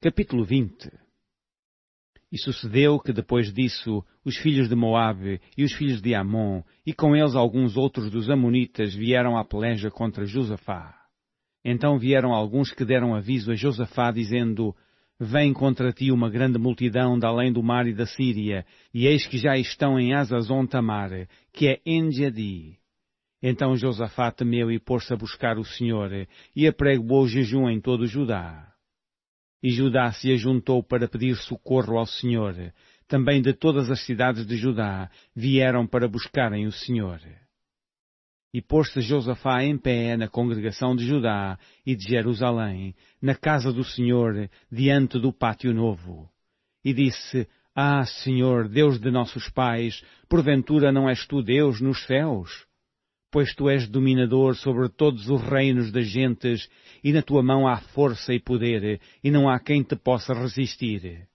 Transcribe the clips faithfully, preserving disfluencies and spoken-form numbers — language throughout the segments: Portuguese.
Capítulo vinte. E sucedeu que depois disso os filhos de Moabe e os filhos de Amon, e com eles alguns outros dos Amonitas, vieram à peleja contra Josafá. Então vieram alguns que deram aviso a Josafá, dizendo: Vem contra ti uma grande multidão de além do mar e da Síria, e eis que já estão em Hazazon Tamar, que é En-Gedi. Então Josafá temeu e pôs-se a buscar o Senhor, e apregoou jejum em todo Judá. E Judá se ajuntou para pedir socorro ao Senhor. Também de todas as cidades de Judá vieram para buscarem o Senhor. E pôs-se Josafá em pé na congregação de Judá e de Jerusalém, na casa do Senhor, diante do pátio novo. E disse: Ah, Senhor, Deus de nossos pais, porventura não és tu Deus nos céus? Pois tu és dominador sobre todos os reinos das gentes, e na tua mão há força e poder, e não há quem te possa resistir.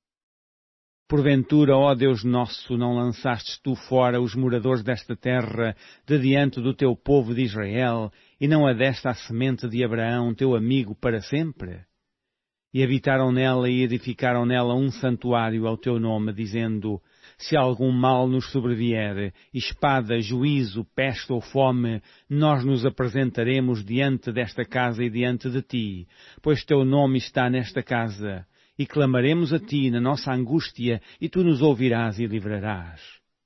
Porventura, ó Deus nosso, não lançastes tu fora os moradores desta terra, de diante do teu povo de Israel, e não a deste à semente de Abraão, teu amigo, para sempre? E habitaram nela e edificaram nela um santuário ao teu nome, dizendo: Se algum mal nos sobrevier, espada, juízo, peste ou fome, nós nos apresentaremos diante desta casa e diante de ti, pois teu nome está nesta casa, e clamaremos a ti na nossa angústia, e tu nos ouvirás e livrarás.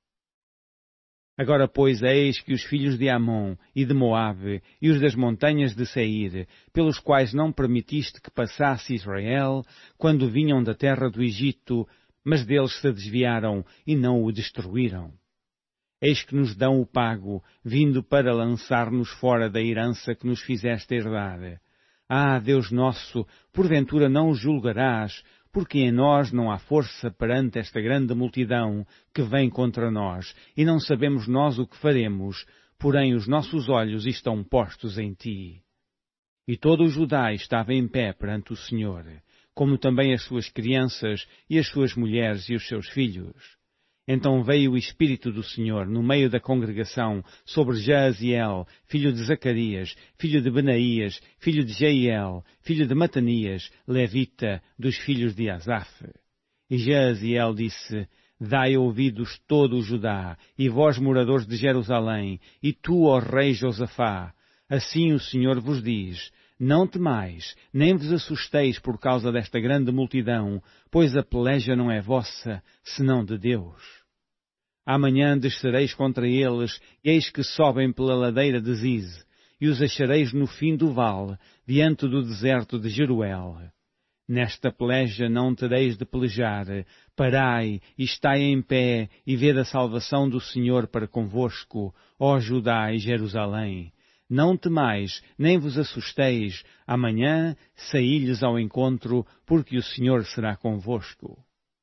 Agora, pois, eis que os filhos de Amon e de Moabe e os das montanhas de Seir, pelos quais não permitiste que passasse Israel, quando vinham da terra do Egito, mas deles se desviaram e não o destruíram. Eis que nos dão o pago, vindo para lançar-nos fora da herança que nos fizeste herdar. Ah, Deus nosso, porventura não o julgarás, porque em nós não há força perante esta grande multidão que vem contra nós, e não sabemos nós o que faremos, porém os nossos olhos estão postos em ti. E todo o Judá estava em pé perante o Senhor, como também as suas crianças e as suas mulheres e os seus filhos. Então veio o Espírito do Senhor no meio da congregação sobre Jaaziel, filho de Zacarias, filho de Benaías, filho de Jeiel, filho de Matanias, levita, dos filhos de Asaf. E Jaaziel disse: Dai ouvidos todo o Judá, e vós moradores de Jerusalém, e tu, ó rei Josafá, assim o Senhor vos diz: Não temais, nem vos assusteis por causa desta grande multidão, pois a peleja não é vossa, senão de Deus. Amanhã descereis contra eles, e eis que sobem pela ladeira de Ziz, e os achareis no fim do vale, diante do deserto de Jeruel. Nesta peleja não tereis de pelejar, parai, e estai em pé, e vede a salvação do Senhor para convosco, ó Judá e Jerusalém. Não temais, nem vos assusteis, amanhã saí-lhes ao encontro, porque o Senhor será convosco.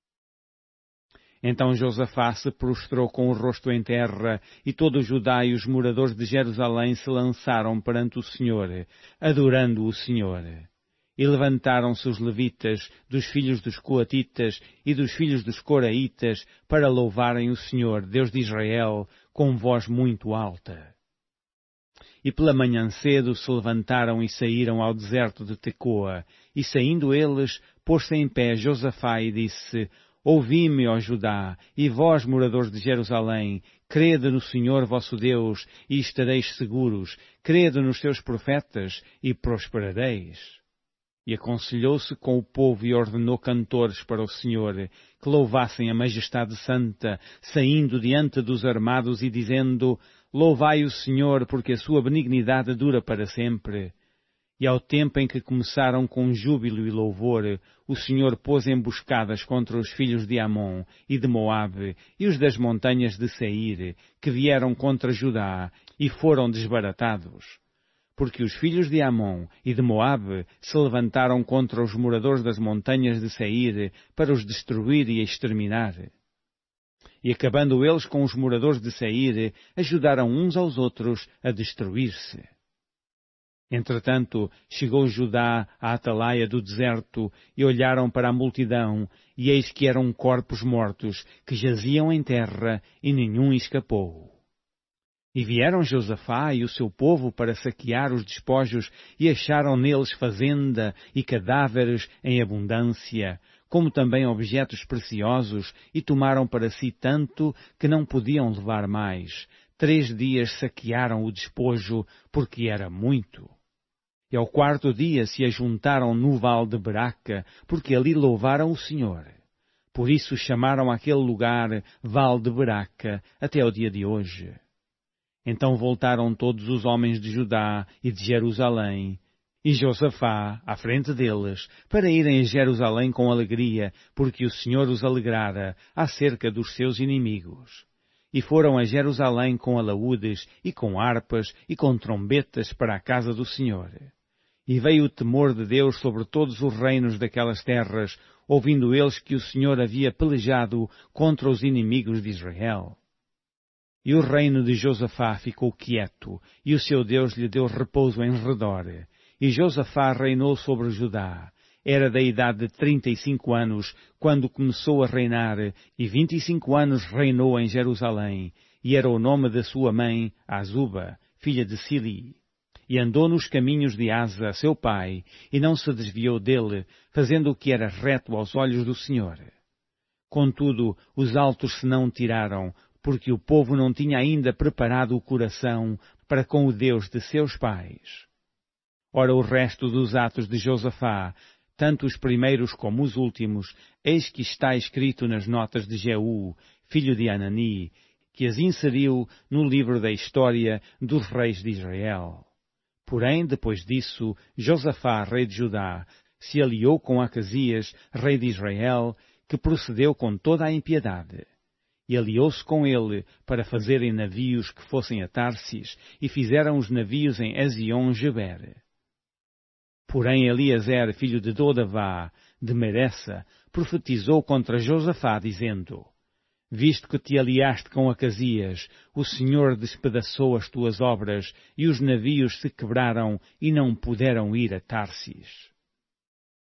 Então Josafá se prostrou com o rosto em terra, e todo o Judá e os moradores de Jerusalém se lançaram perante o Senhor, adorando o Senhor. E levantaram-se os levitas, dos filhos dos coatitas e dos filhos dos coraitas, para louvarem o Senhor, Deus de Israel, com voz muito alta. E pela manhã cedo se levantaram e saíram ao deserto de Tecoa, e saindo eles, pôs-se em pé Josafá e disse: Ouvi-me, ó Judá, e vós, moradores de Jerusalém, crede no Senhor vosso Deus, e estareis seguros, crede nos seus profetas, e prosperareis. E aconselhou-se com o povo e ordenou cantores para o Senhor, que louvassem a majestade santa, saindo diante dos armados e dizendo: Louvai o Senhor, porque a sua benignidade dura para sempre. E ao tempo em que começaram com júbilo e louvor, o Senhor pôs emboscadas contra os filhos de Amon e de Moabe e os das montanhas de Seir, que vieram contra Judá, e foram desbaratados. Porque os filhos de Amon e de Moabe se levantaram contra os moradores das montanhas de Seir para os destruir e exterminar. E acabando eles com os moradores de Seir, ajudaram uns aos outros a destruir-se. Entretanto, chegou Judá à atalaia do deserto, e olharam para a multidão, e eis que eram corpos mortos, que jaziam em terra, e nenhum escapou. E vieram Josafá e o seu povo para saquear os despojos, e acharam neles fazenda e cadáveres em abundância, como também objetos preciosos, e tomaram para si tanto que não podiam levar mais. Três dias saquearam o despojo, porque era muito. E ao quarto dia se ajuntaram no val de Beraca, porque ali louvaram o Senhor. Por isso chamaram aquele lugar Val de Beraca até o dia de hoje. Então voltaram todos os homens de Judá e de Jerusalém, e Josafá, à frente deles, para irem a Jerusalém com alegria, porque o Senhor os alegrara acerca dos seus inimigos. E foram a Jerusalém com alaúdes, e com harpas, e com trombetas para a casa do Senhor. E veio o temor de Deus sobre todos os reinos daquelas terras, ouvindo eles que o Senhor havia pelejado contra os inimigos de Israel. E o reino de Josafá ficou quieto, e o seu Deus lhe deu repouso em redor. E Josafá reinou sobre Judá. Era da idade de trinta e cinco anos, quando começou a reinar, e vinte e cinco anos reinou em Jerusalém. E era o nome da sua mãe, Azuba, filha de Sili. E andou nos caminhos de Asa, seu pai, e não se desviou dele, fazendo o que era reto aos olhos do Senhor. Contudo, os altos se não tiraram, porque o povo não tinha ainda preparado o coração para com o Deus de seus pais. Ora, o resto dos atos de Josafá, tanto os primeiros como os últimos, eis que está escrito nas notas de Jeú, filho de Anani, que as inseriu no livro da história dos reis de Israel. Porém, depois disso, Josafá, rei de Judá, se aliou com Acasias, rei de Israel, que procedeu com toda a impiedade. E aliou-se com ele para fazerem navios que fossem a Tarsis, e fizeram os navios em Ezion-Geber. Porém Eliezer, filho de Dodavá, de Meressa, profetizou contra Josafá, dizendo: Visto que te aliaste com Acasias, o Senhor despedaçou as tuas obras, e os navios se quebraram e não puderam ir a Tarsis.